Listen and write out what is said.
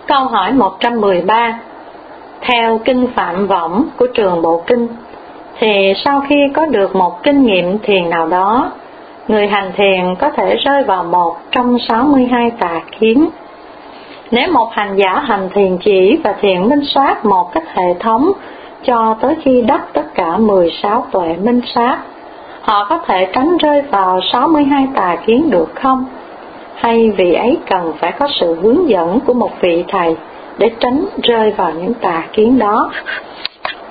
Câu hỏi 113. Theo kinh Phạm Võng của trường Bộ Kinh, thì sau khi có được một kinh nghiệm thiền nào đó, người hành thiền có thể rơi vào một trong 62 tà kiến. Nếu một hành giả hành thiền chỉ và thiền minh sát một cách hệ thống cho tới khi đắc tất cả 16 tuệ minh sát, họ có thể tránh rơi vào 62 tà kiến được không? Hay vị ấy cần phải có sự hướng dẫn của một vị thầy để tránh rơi vào những tà kiến đó?